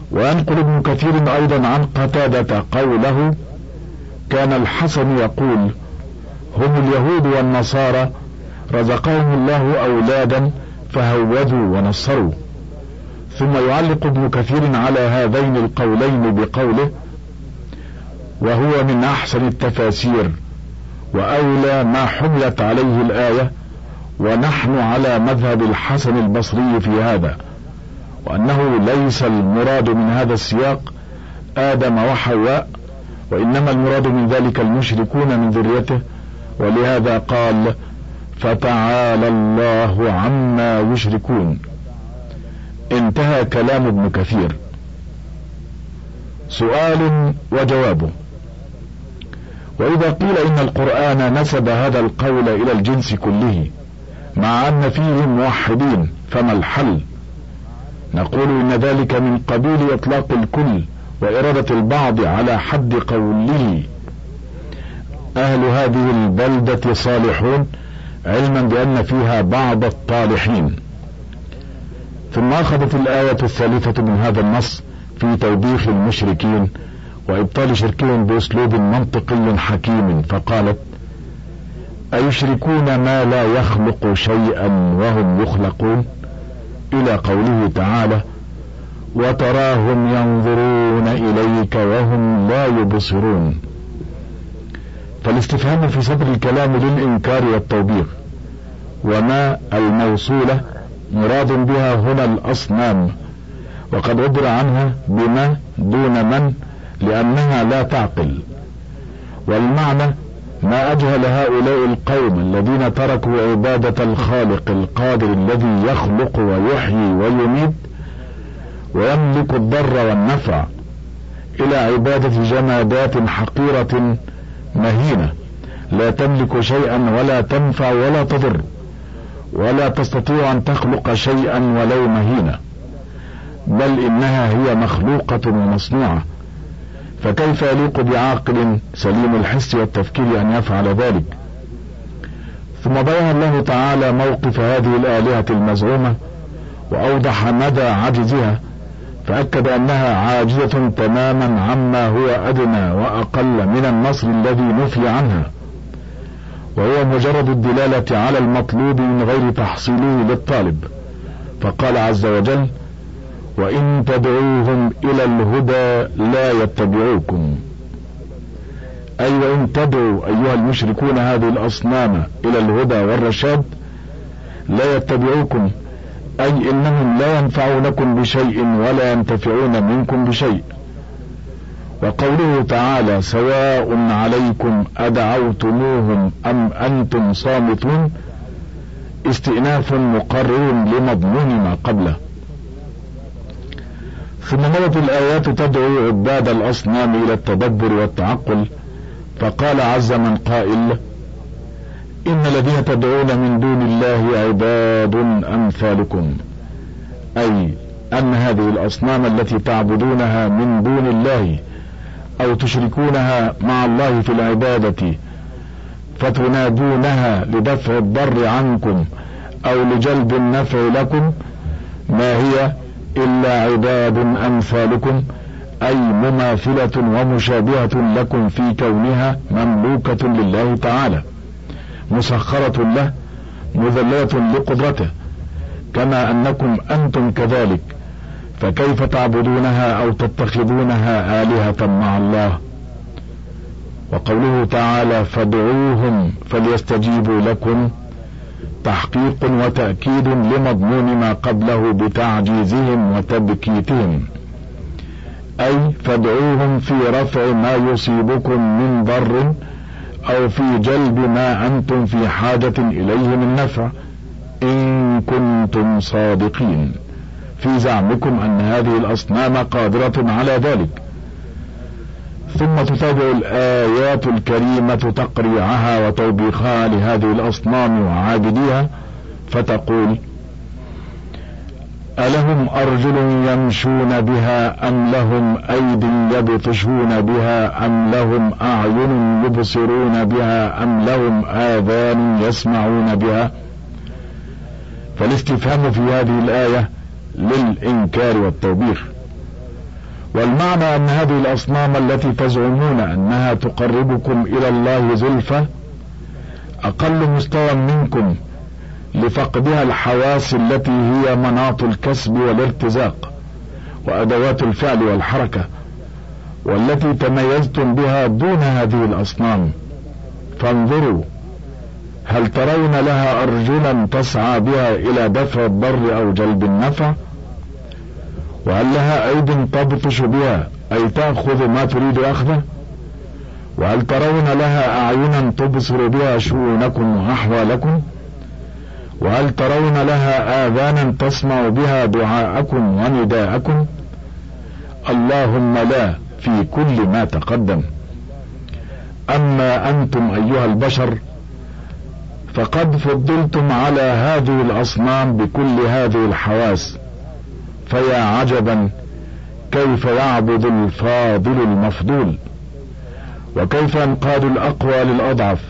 وينقل ابن كثير أيضا عن قتادة قوله: كان الحسن يقول: هم اليهود والنصارى رزقهم الله أولادا فهودوا ونصروا. ثم يعلق ابن كثير على هذين القولين بقوله: وهو من أحسن التفاسير وأولى ما حملت عليه الآية، ونحن على مذهب الحسن البصري في هذا، وأنه ليس المراد من هذا السياق آدم وحواء، وإنما المراد من ذلك المشركون من ذريته، ولهذا قال: فتعالى الله عما يشركون. انتهى كلام ابن كثير. سؤال وجوابه: وإذا قيل إن القرآن نسب هذا القول إلى الجنس كله مع أن فيه موحدين فما الحل؟ نقول إن ذلك من قبيل إطلاق الكل وإرادة البعض على حد قوله: أهل هذه البلدة صالحون، علما بأن فيها بعض الطالحين. ثم أخذت الآية الثالثة من هذا النص في توبيخ المشركين وإبطال شركهم بأسلوب منطقي حكيم، فقالت: أيشركون ما لا يخلق شيئا وهم يخلقون، إلى قوله تعالى: وتراهم ينظرون إليك وهم لا يبصرون. فالاستفهام في صدر الكلام للإنكار والتوبيخ، وما الموصولة مراد بها هنا الأصنام، وقد عبر عنها بما دون من لأنها لا تعقل. والمعنى ما أجهل هؤلاء القوم الذين تركوا عبادة الخالق القادر الذي يخلق ويحيي ويميت ويملك الضر والنفع، إلى عبادة جمادات حقيرة مهينة لا تملك شيئا ولا تنفع ولا تضر، ولا تستطيع أن تخلق شيئا ولو مهينة، بل إنها هي مخلوقة ومصنوعة، فكيف يليق بعاقل سليم الحس والتفكير أن يفعل ذلك؟ ثم بين الله تعالى موقف هذه الآلهة المزعومة وأوضح مدى عجزها، فأكد أنها عاجزة تماما عما هو أدنى وأقل من النصر الذي نفي عنها، وهو مجرد الدلالة على المطلوب من غير تحصيله للطالب. فقال عز وجل: وإن تدعوهم إلى الهدى لا يتبعوكم، أي وإن تدعوا أيها المشركون هذه الأصنام إلى الهدى والرشاد لا يتبعوكم، أي إنهم لا ينفعونكم بشيء ولا ينتفعون منكم بشيء. وقوله تعالى: سواء عليكم أدعوتموهم أم أنتم صامتون، استئناف مقرر لمضمون ما قبله. ثم مضت الآيات تدعو عباد الأصنام إلى التدبر والتعقل، فقال عز من قائل: إن الذين تدعون من دون الله عباد أمثالكم، أي أن هذه الأصنام التي تعبدونها من دون الله أو تشركونها مع الله في العبادة فتنادونها لدفع الضر عنكم أو لجلب النفع لكم، ما هي إلا عباد أمثالكم، أي مماثلة ومشابهة لكم في كونها مملوكة لله تعالى، مسخرة له، مذللة لقدرته، كما أنكم أنتم كذلك، فكيف تعبدونها أو تتخذونها آلهة مع الله؟ وقوله تعالى: فادعوهم فليستجيبوا لكم، تحقيق وتأكيد لمضمون ما قبله بتعجيزهم وتبكيتهم، أي فادعوهم في رفع ما يصيبكم من ضر أو في جلب ما أنتم في حاجة إليه من نفع، إن كنتم صادقين في زعمكم أن هذه الأصنام قادرة على ذلك. ثم تتابع الآيات الكريمة تقريعها وتوبيخها لهذه الأصنام وعابديها، فتقول: ألهم أرجل يمشون بها أم لهم أيد يبطشون بها أم لهم أعين يبصرون بها أم لهم آذان يسمعون بها؟ فالاستفهام في هذه الآية للإنكار والتوبيخ. والمعنى أن هذه الأصنام التي تزعمون أنها تقربكم إلى الله زلفى أقل مستوى منكم لفقدها الحواس التي هي مناط الكسب والارتزاق وأدوات الفعل والحركة، والتي تميزتم بها دون هذه الأصنام. فانظروا، هل ترون لها أرجلا تسعى بها إلى دفع الضر أو جلب النفع؟ وهل لها أيد تبطش بها أي تأخذ ما تريد أخذه؟ وهل ترون لها أعينا تبصر بها شؤونكم وأحوالكم؟ وهل ترون لها آذانا تسمع بها دعاءكم ونداءكم؟ اللهم لا في كل ما تقدم. أما أنتم أيها البشر فقد فضلتم على هذه الأصنام بكل هذه الحواس، فيا عجبا كيف يعبد الفاضل المفضول، وكيف ينقاد الأقوى للأضعف.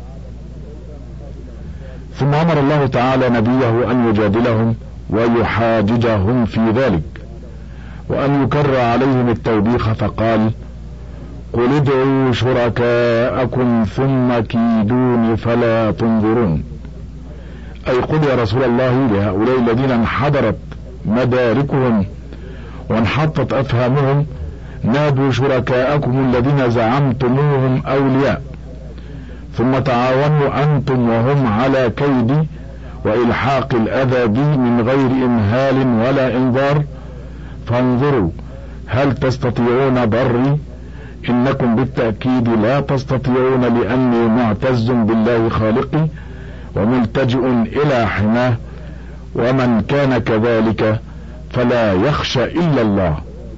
ثم أمر الله تعالى نبيه أن يجادلهم ويحاججهم في ذلك، وأن يكرر عليهم التوبيخ، فقال: قل ادعوا شركاءكم ثم كيدون فلا تنظرون. أي قل يا رسول الله لهؤلاء الذين انحدرت مداركهم وانحطت أفهامهم: نادوا شركاءكم الذين زعمتموهم أولياء، ثم تعاونوا أنتم وهم على كيد وإلحاق الأذى بي من غير إمهال ولا إنذار، فانظروا هل تستطيعون ضري؟ إنكم بالتأكيد لا تستطيعون، لأني معتز بالله خالقي وملتجئ إلى حماه، ومن كان كذلك فلا يخشى إلا الله.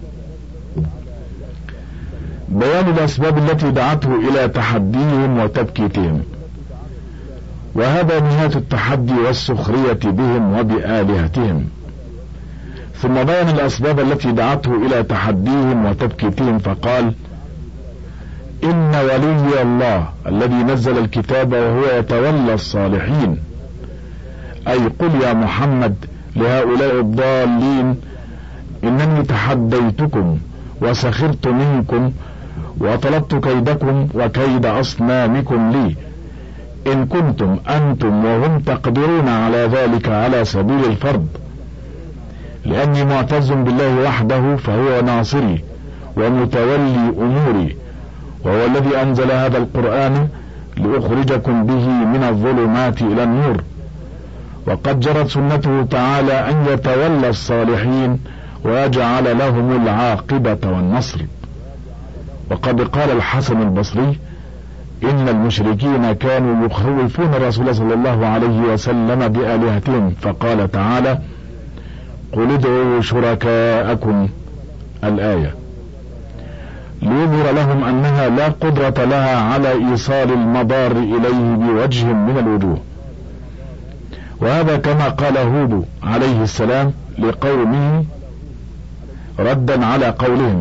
بيان الأسباب التي دعته إلى تحديهم وتبكيتهم، وهذا نهاية التحدي والسخرية بهم وبآلهتهم. ثم بيان الأسباب التي دعته إلى تحديهم وتبكيتهم، فقال: إن ولي الله الذي نزل الكتاب وهو يتولى الصالحين. أي قل يا محمد لهؤلاء الضالين: إنني تحديتكم وسخرت منكم وطلبت كيدكم وكيد أصنامكم لي، إن كنتم أنتم وهم تقدرون على ذلك على سبيل الفرض، لأني معتز بالله وحده فهو ناصري ومتولي أموري، وهو الذي أنزل هذا القرآن لأخرجكم به من الظلمات إلى النور. وقد جرت سنته تعالى أن يتولى الصالحين ويجعل لهم العاقبة والنصر. وقد قال الحسن البصري: إن المشركين كانوا يخوفون الرسول صلى الله عليه وسلم بآلهتهم، فقال تعالى: قل ادعوا شركاءكم، الآية، ليظهر لهم أنها لا قدرة لها على إيصال المضار إليه بوجه من الوجوه. وهذا كما قال هود عليه السلام لقومه ردا على قولهم: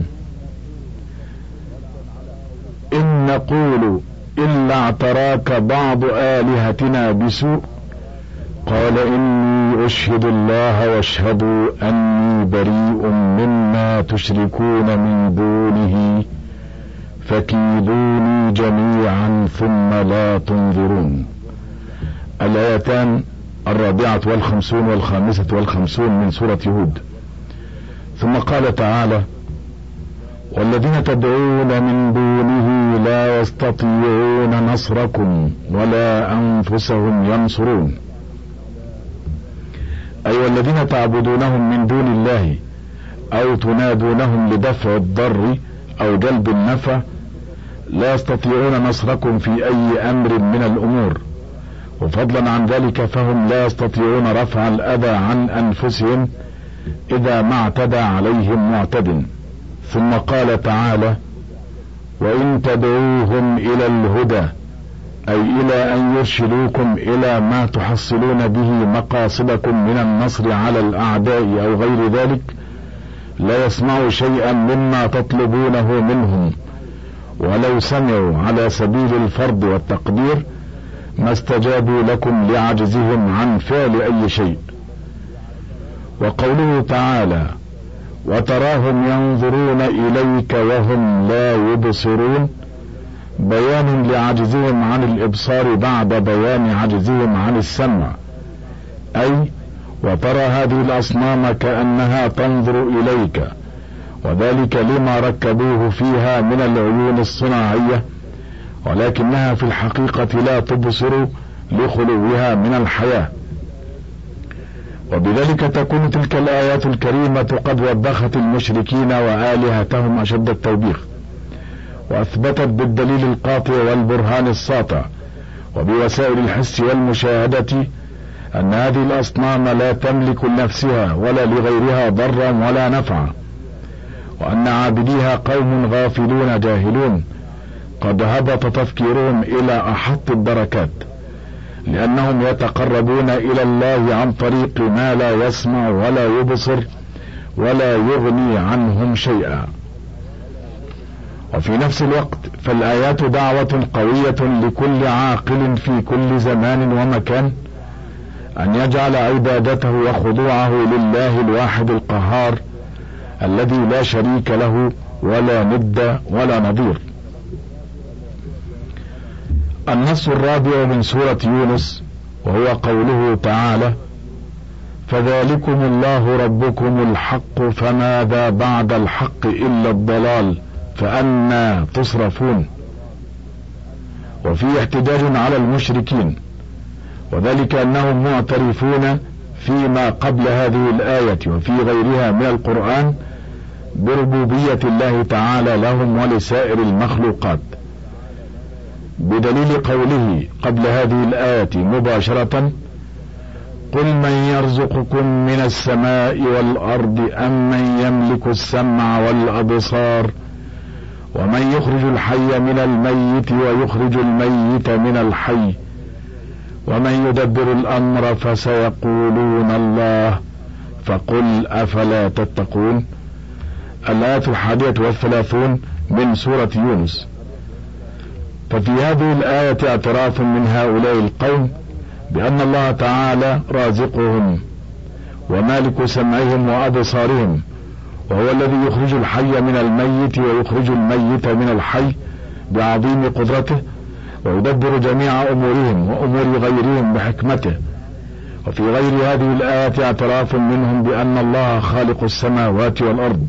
إن نقول إلا اعتراك بعض آلهتنا بسوء، قال إني أشهد الله واشهدوا أني بريء مما تشركون من دونه فكيدوني جميعا ثم لا تنظرون. الآيتان 54 و55 من سورة هود. ثم قال تعالى: والذين تدعون من دونه لا يستطيعون نصركم ولا أنفسهم ينصرون. أي والذين تعبدونهم من دون الله أو تنادونهم لدفع الضر أو جلب النفع لا يستطيعون نصركم في أي أمر من الأمور، وفضلا عن ذلك فهم لا يستطيعون رفع الأذى عن أنفسهم إذا ما اعتدى عليهم معتد. ثم قال تعالى: وإن تدعوهم إلى الهدى، أي إلى أن يرشدوكم إلى ما تحصلون به مقاصدكم من النصر على الأعداء أو غير ذلك، لا يسمعوا شيئا مما تطلبونه منهم، ولو سمعوا على سبيل الفرض والتقدير ما استجابوا لكم لعجزهم عن فعل أي شيء. وقوله تعالى: وتراهم ينظرون إليك وهم لا يبصرون، بيان لعجزهم عن الإبصار بعد بيان عجزهم عن السمع، أي وترى هذه الأصنام كأنها تنظر إليك، وذلك لما ركبوه فيها من العيون الصناعية، ولكنها في الحقيقة لا تبصر لخلوها من الحياة. وبذلك تكون تلك الآيات الكريمة قد وبخت المشركين وآلهتهم أشد التوبيخ، وأثبتت بالدليل القاطع والبرهان الساطع وبوسائل الحس والمشاهدة أن هذه الأصنام لا تملك لنفسها ولا لغيرها ضرا ولا نفعا، وأن عابديها قوم غافلون جاهلون قد هبط تفكيرهم إلى أحط الدركات، لأنهم يتقربون إلى الله عن طريق ما لا يسمع ولا يبصر ولا يغني عنهم شيئا. وفي نفس الوقت فالآيات دعوة قوية لكل عاقل في كل زمان ومكان أن يجعل عبادته وخضوعه لله الواحد القهار الذي لا شريك له ولا ند ولا نظير. النص الرابع من سورة يونس وهو قوله تعالى: فذلكم الله ربكم الحق فماذا بعد الحق إلا الضلال فأنى تصرفون. وفي احتجاج على المشركين، وذلك أنهم معترفون فيما قبل هذه الآية وفي غيرها من القرآن بربوبية الله تعالى لهم ولسائر المخلوقات، بدليل قوله قبل هذه الآية مباشرة: قل من يرزقكم من السماء والأرض أم من يملك السمع والأبصار ومن يخرج الحي من الميت ويخرج الميت من الحي ومن يدبر الأمر فسيقولون الله فقل أفلا تتقون. الآية 31 من سورة يونس. ففي هذه الآية اعتراف من هؤلاء القوم بأن الله تعالى رازقهم ومالك سمعهم وأبصارهم، وهو الذي يخرج الحي من الميت ويخرج الميت من الحي بعظيم قدرته، ويدبر جميع أمورهم وأمور غيرهم بحكمته. وفي غير هذه الآية اعتراف منهم بأن الله خالق السماوات والأرض: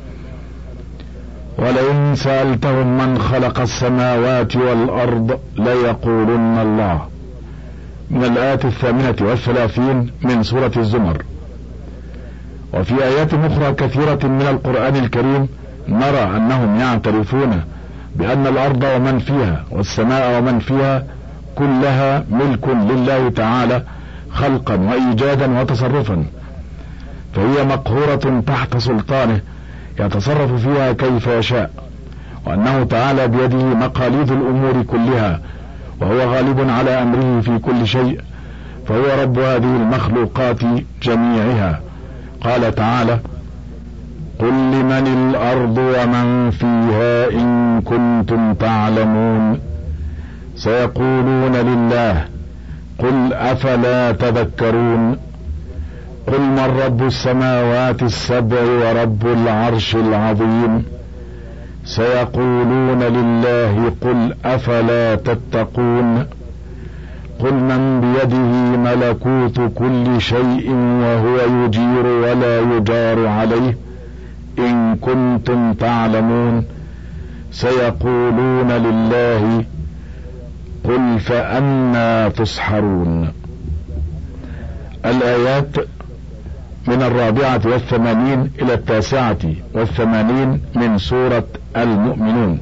ولئن سألتهم من خلق السماوات والأرض ليقولن الله، من الآية 38 من سورة الزمر. وفي آيات أخرى كثيرة من القرآن الكريم نرى أنهم يعترفون بأن الأرض ومن فيها والسماء ومن فيها كلها ملك لله تعالى خلقا وإيجادا وتصرفا، فهي مقهورة تحت سلطانه يتصرف فيها كيف يشاء، وأنه تعالى بيده مقاليد الأمور كلها، وهو غالب على أمره في كل شيء، فهو رب هذه المخلوقات جميعها. قال تعالى: قل لمن الأرض ومن فيها إن كنتم تعلمون سيقولون لله قل أفلا تذكرون قل من رب السماوات السبع ورب العرش العظيم سيقولون لله قل أفلا تتقون قل من بيده ملكوت كل شيء وهو يجير ولا يجار عليه إن كنتم تعلمون سيقولون لله قل فأنى تسحرون. الآيات من 84 إلى 89 من سورة المؤمنون.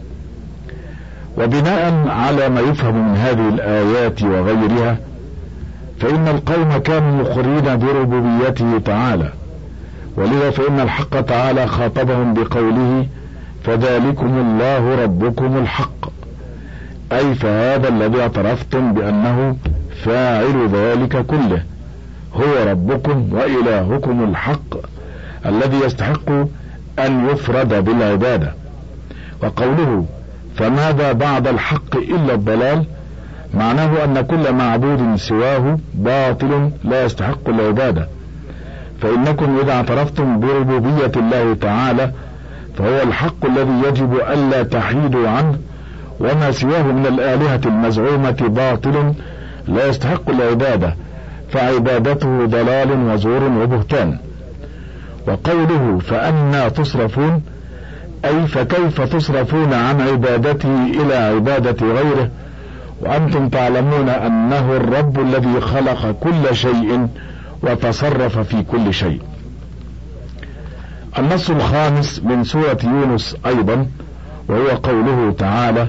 وبناء على ما يفهم من هذه الآيات وغيرها، فإن القوم كانوا مقرين بربوبيته تعالى، ولذا فإن الحق تعالى خاطبهم بقوله فذلكم الله ربكم الحق، أي فهذا الذي اعترفتم بأنه فاعل ذلك كله هو ربكم وإلهكم الحق الذي يستحق أن يفرد بالعبادة. وقوله فماذا بعد الحق إلا الضلال معناه أن كل معبود سواه باطل لا يستحق العبادة، فإنكم إذا اعترفتم بربوبية الله تعالى فهو الحق الذي يجب ألا تحيدوا عنه، وما سواه من الآلهة المزعومة باطل لا يستحق العبادة، فعبادته ضلال وزور وبهتان. وقوله فأنى تصرفون أي فكيف تصرفون عن عبادته إلى عبادة غيره وأنتم تعلمون أنه الرب الذي خلق كل شيء وتصرف في كل شيء. النص الخامس من سورة يونس أيضا، وهو قوله تعالى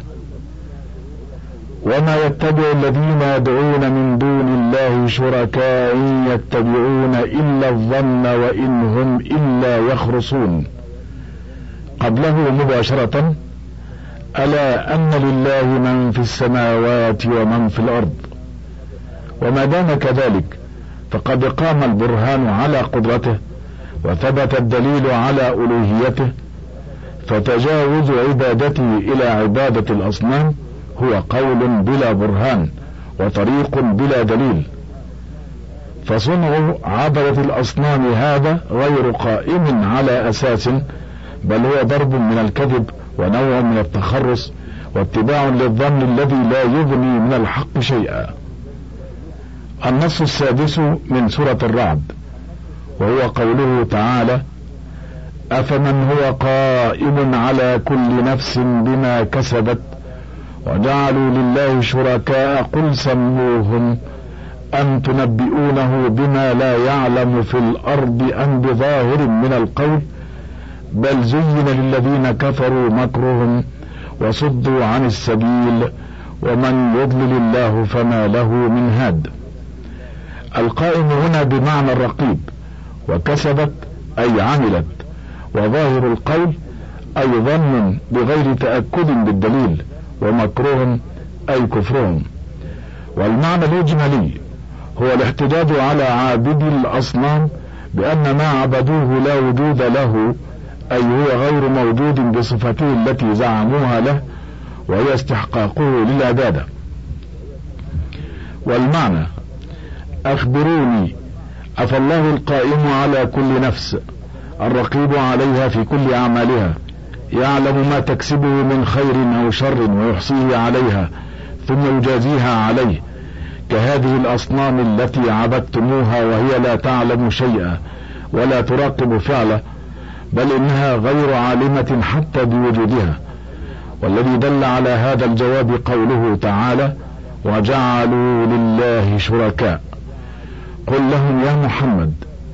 وما يتبع الذين يدعون من دون الله شركاء يتبعون إلا الظن وإن هم إلا يخرصون. قبله مباشرة ألا أن لله من في السماوات ومن في الأرض. وما دام كذلك فقد قام البرهان على قدرته وثبت الدليل على ألوهيته، فتجاوز عبادته إلى عبادة الأصنام هو قول بلا برهان وطريق بلا دليل. فصنع عبدة الأصنام هذا غير قائم على أساس، بل هو ضرب من الكذب ونوع من التخرص واتباع للظن الذي لا يغني من الحق شيئا. النص السادس من سورة الرعد، وهو قوله تعالى أفمن هو قائم على كل نفس بما كسبت وجعلوا لله شركاء قل سموهم أم تنبئونه بما لا يعلم في الأرض أم بظاهر من القول بل زين للذين كفروا مكرهم وصدوا عن السبيل ومن يضلل الله فما له من هاد. القائم هنا بمعنى الرقيب، وكسبت أي عملت، وظاهر القول أي ظن بغير تأكد بالدليل، ومكرهم أي كفرهم. والمعنى الإجمالي هو الاحتجاج على عابدي الأصنام بأن ما عبدوه لا وجود له، أي هو غير موجود بصفته التي زعموها له وهي استحقاقه للعبادة. والمعنى أخبروني أفالله القائم على كل نفس الرقيب عليها في كل أعمالها يعلم ما تكسبه من خير أو شر ويحصيه عليها ثم يجازيها عليه، كهذه الأصنام التي عبدتموها وهي لا تعلم شيئا ولا تراقب فعله، بل إنها غير عالمة حتى بوجودها. والذي دل على هذا الجواب قوله تعالى وجعلوا لله شركاء. قل لهم يا محمد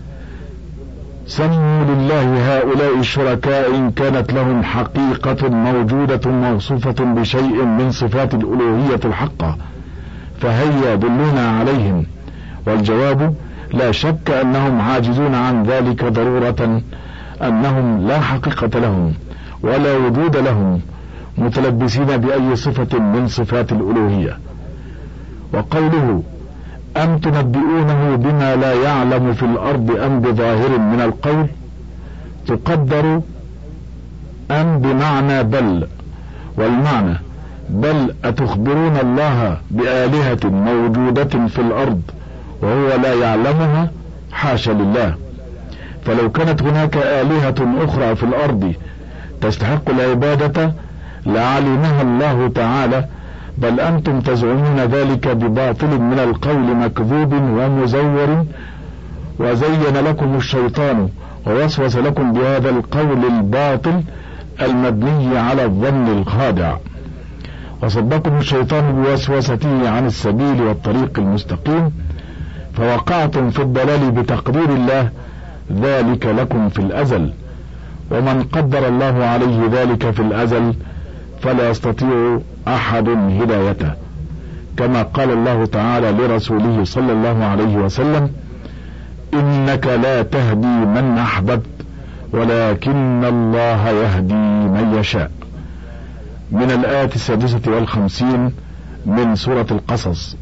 سموا لله هؤلاء الشركاء إن كانت لهم حقيقة موجودة موصوفة بشيء من صفات الألوهية الحقة، فهيا دلونا عليهم. والجواب لا شك أنهم عاجزون عن ذلك ضرورة، أنهم لا حقيقة لهم ولا وجود لهم، متلبسين بأي صفة من صفات الألوهية. وقوله أم تنبئونه بما لا يعلم في الأرض أم بظاهر من القول، تقدر أم بمعنى بل، والمعنى بل أتخبرون الله بآلهة موجودة في الأرض وهو لا يعلمها؟ حاشا لله. فلو كانت هناك آلهة أخرى في الأرض تستحق العبادة لعلمها الله تعالى، بل أنتم تزعمون ذلك بباطل من القول مكذوب ومزور، وزين لكم الشيطان ووسوس لكم بهذا القول الباطل المبني على الظن الخادع، وصدكم الشيطان بوسوسته عن السبيل والطريق المستقيم، فوقعتم في الضلال بتقدير الله ذلك لكم في الأزل. ومن قدر الله عليه ذلك في الأزل فلا يستطيع أحد هدايته، كما قال الله تعالى لرسوله صلى الله عليه وسلم إنك لا تهدي من أحببت ولكن الله يهدي من يشاء. من الآية 56 من سورة القصص.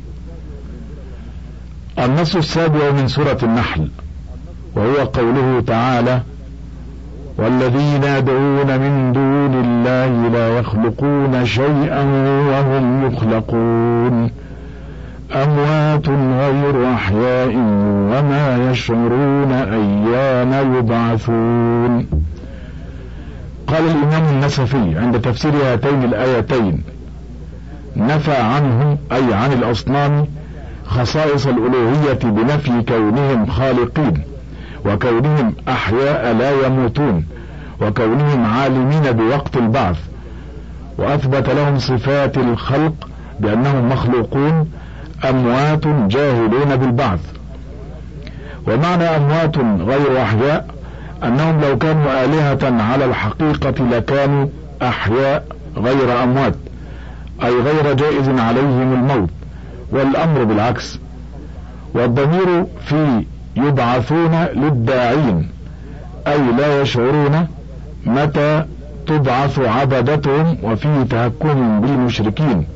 النص السابع من سورة النحل، وهو قوله تعالى والذين يدعون من دون الله لا يخلقون شيئا وهم يخلقون أموات غير أحياء وما يشعرون أيان يبعثون. قال الإمام النسفي عند تفسير هاتين الآيتين: نفى عنهم أي عن الأصنام خصائص الألوهية بنفي كونهم خالقين، وكونهم أحياء لا يموتون، وكونهم عالمين بوقت البعث، وأثبت لهم صفات الخلق بأنهم مخلوقون أموات جاهلون بالبعث. ومعنى أموات غير أحياء أنهم لو كانوا آلهة على الحقيقة لكانوا أحياء غير أموات، أي غير جائز عليهم الموت، والأمر بالعكس. والضمير في يبعثون للداعين، أي لا يشعرون متى تبعث عبدتهم، وفيه تهكم بالمشركين،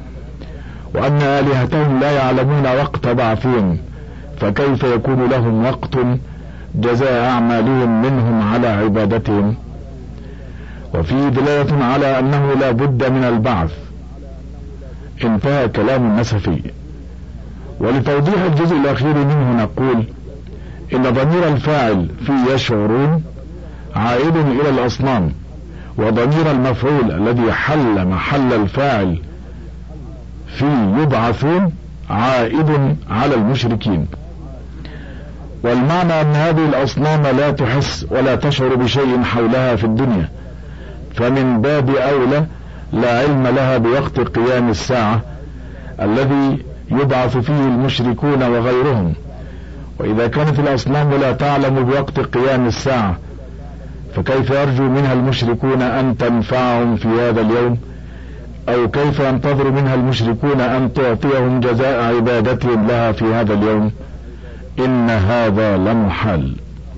وأن آلهتهم لا يعلمون وقت بعثهم، فكيف يكون لهم وقت جزاء أعمالهم منهم على عبادتهم؟ وفيه دلالة على أنه لا بد من البعث. انتهى كلام النسفي. ولتوضيح الجزء الأخير منه نقول إن ضمير الفاعل في يشعرون عائد إلى الأصنام، وضمير المفعول الذي حل محل الفاعل في يبعثون عائد على المشركين. والمعنى أن هذه الأصنام لا تحس ولا تشعر بشيء حولها في الدنيا، فمن باب أولى لا علم لها بوقت قيام الساعة الذي يبعث فيه المشركون وغيرهم. وإذا كانت الأصنام لا تعلم بوقت قيام الساعة، فكيف يرجو منها المشركون أن تنفعهم في هذا اليوم؟ أو كيف ينتظر منها المشركون أن تعطيهم جزاء عبادتهم لها في هذا اليوم؟ إن هذا لمحال.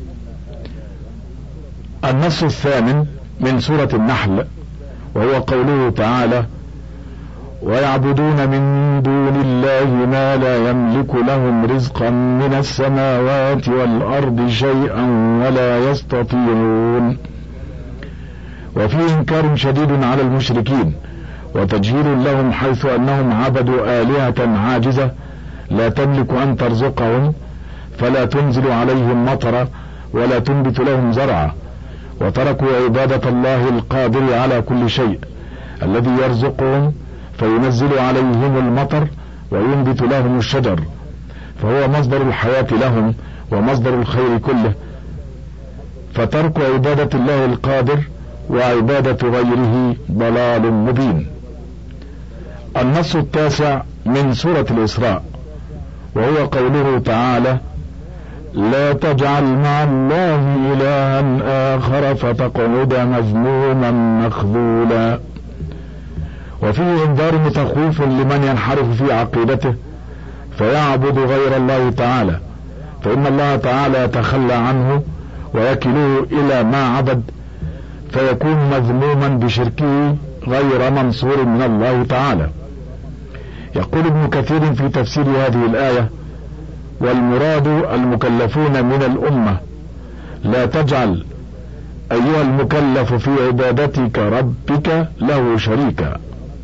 النص الثامن من سورة النحل، وهو قوله تعالى: ويعبدون من دون الله ما لا يملك لهم رزقا من السماوات والأرض شيئا ولا يستطيعون. وفيه إنكار شديد على المشركين وتجهيل لهم، حيث أنهم عبدوا آلهة عاجزة لا تملك أن ترزقهم، فلا تنزل عليهم مطرا ولا تنبت لهم زرعا، وتركوا عبادة الله القادر على كل شيء الذي يرزقهم فينزل عليهم المطر وينبت لهم الشجر، فهو مصدر الحياة لهم ومصدر الخير كله. فترك عبادة الله القادر وعبادة غيره ضلال مبين. النص التاسع من سورة الإسراء، وهو قوله تعالى: لا تجعل مع الله إلها آخر فتقعد مذموما مخذولا. وفيه إنذار وتخويف لمن ينحرف في عقيدته فيعبد غير الله تعالى، فإن الله تعالى يتخلى عنه ويكله إلى ما عبد، فيكون مذموما بشركه غير منصور من الله تعالى. يقول ابن كثير في تفسير هذه الآية: والمراد المكلفون من الأمة، لا تجعل أيها المكلف في عبادتك ربك له شريكا،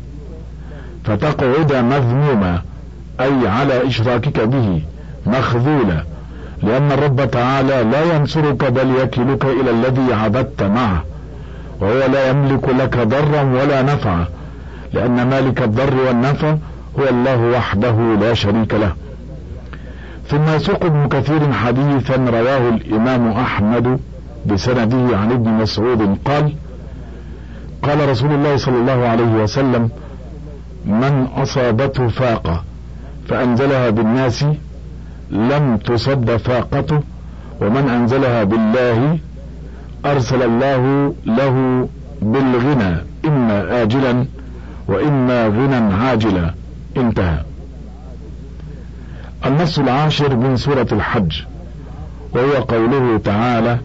فتقعد مذموما أي على إشراكك به مخذولا، لأن الرب تعالى لا ينصرك بل يكلك إلى الذي عبدت معه، وهو لا يملك لك ضرا ولا نفعا، لأن مالك الضر والنفع هو الله وحده لا شريك له. ثم يسوق ابن كثير حديثا رواه الإمام أحمد بسنده عن ابن مسعود قال: قال رسول الله صلى الله عليه وسلم: من أصابته فاقة فأنزلها بالناس لم تصب فاقته، ومن أنزلها بالله أرسل الله له بالغنى إما آجلا وإما غنى عاجلا. انتهى. النص العاشر من سورة الحج، وهو قوله تعالى: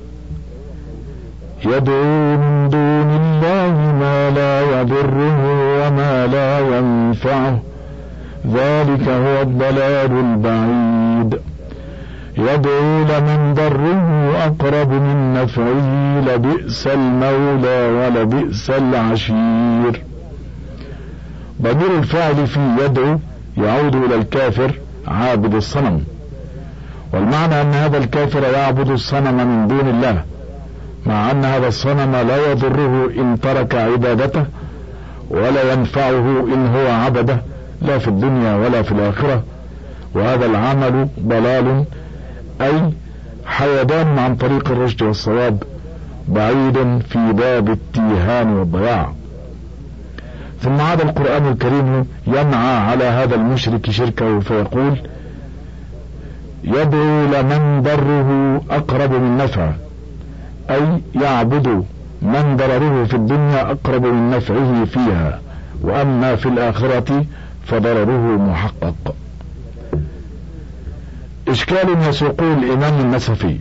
يدعو من دون الله ما لا يضره وما لا ينفعه ذلك هو الضلال البعيد. يدعو لمن ضره أقرب من نفعه لبئس المولى ولبئس العشير. ضمير الفاعل في يدعو يعود إلى الكافر عابد الصنم، والمعنى أن هذا الكافر يعبد الصنم من دون الله، مع أن هذا الصنم لا يضره إن ترك عبادته ولا ينفعه إن هو عبده، لا في الدنيا ولا في الآخرة. وهذا العمل ضلال، أي حيدان عن طريق الرشد والصواب، بعيد في باب التيهان والضياع. ثم عاد القرآن الكريم ينعى على هذا المشرك شركه فيقول: يدعو لمن ضره أقرب من نفعه، أي يعبد من ضرره في الدنيا أقرب من نفعه فيها، وأما في الآخرة فضرره محقق. إشكال يسوقه الإمام النسفي.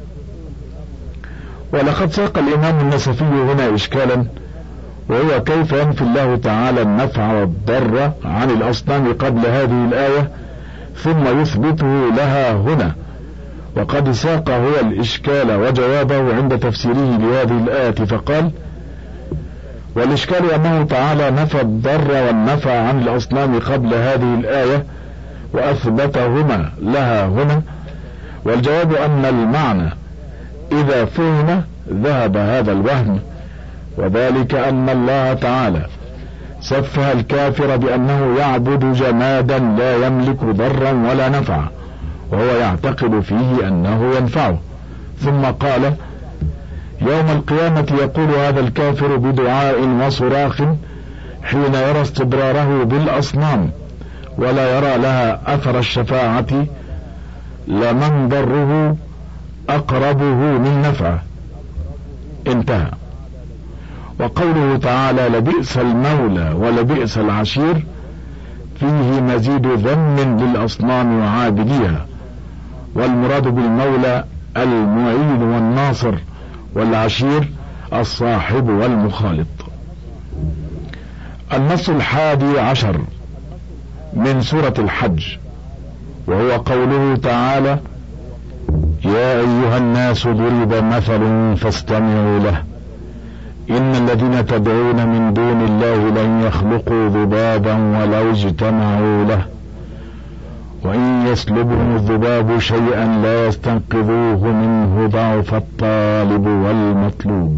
ولقد ساق الإمام النسفي هنا إشكالا، وهو كيف ينفي الله تعالى النفع والضر عن الأصنام قبل هذه الآية ثم يثبته لها هنا، وقد ساق هو الإشكال وجوابه عند تفسيره لهذه الآية فقال: والإشكال أنه تعالى نفى الضر والنفع عن الأصنام قبل هذه الآية وأثبتهما لها هنا، والجواب أن المعنى إذا فهم ذهب هذا الوهم، وذلك أن الله تعالى سفه الكافر بأنه يعبد جمادا لا يملك ضرا ولا نفعا، وهو يعتقد فيه أنه ينفعه، ثم قال: يوم القيامة يقول هذا الكافر بدعاء وصراخ حين يرى استبراره بالأصنام ولا يرى لها أثر الشفاعة: لمن ضره أقربه من نفعه. انتهى. وقوله تعالى: لبئس المولى ولبئس العشير، فيه مزيد ذم للأصنام وعابديها، والمراد بالمولى المعين والناصر، والعشير الصاحب والمخالط. النص 11 من سورة الحج، وهو قوله تعالى: يا أيها الناس ضرب مثل فاستمعوا له، إن الذين تدعون من دون الله لن يخلقوا ذبابا ولو اجتمعوا له، وإن يسلبهم الذباب شيئا لا يستنقذوه منه، ضعف الطالب والمطلوب.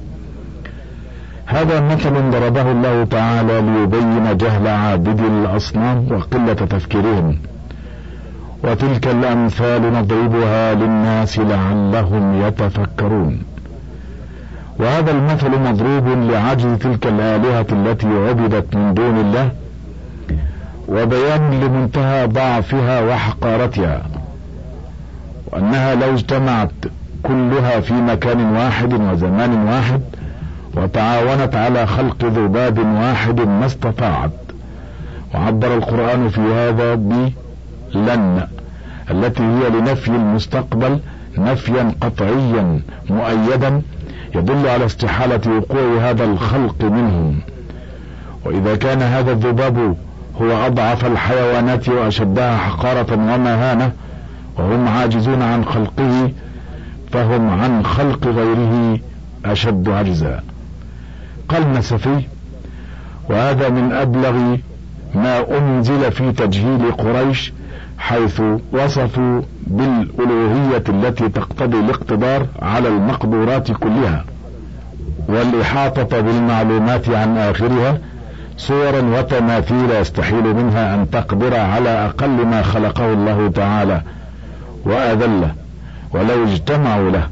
هذا مثل ضربه الله تعالى ليبين جهل عابدي الأصنام وقلة تفكيرهم، وتلك الأمثال نضربها للناس لعلهم يتفكرون. وهذا المثل مضروب لعجز تلك الآلهة التي عبدت من دون الله، وبيان لمنتهى ضعفها وحقارتها، وأنها لو اجتمعت كلها في مكان واحد وزمان واحد وتعاونت على خلق ذباب واحد ما استطاعت. وعبر القرآن في هذا بلن، التي هي لنفي المستقبل نفيا قطعيا مؤيدا يدل على استحالة وقوع هذا الخلق منهم. وإذا كان هذا الذباب هو أضعف الحيوانات وأشدها حقارة ومهانة، وهم عاجزون عن خلقه، فهم عن خلق غيره أشد عجزا. قال النسفي: وهذا من أبلغ ما أنزل في تجهيل قريش، حيث وصفوا بالألوهية التي تقتضي الاقتدار على المقدورات كلها والإحاطة بالمعلومات عن آخرها، صورا وتماثيل يستحيل منها أن تقدر على أقل ما خلقه الله تعالى وأذله ولو اجتمعوا له.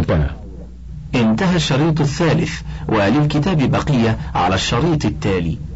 انتهى الشريط الثالث، وللكتاب بقية على الشريط التالي.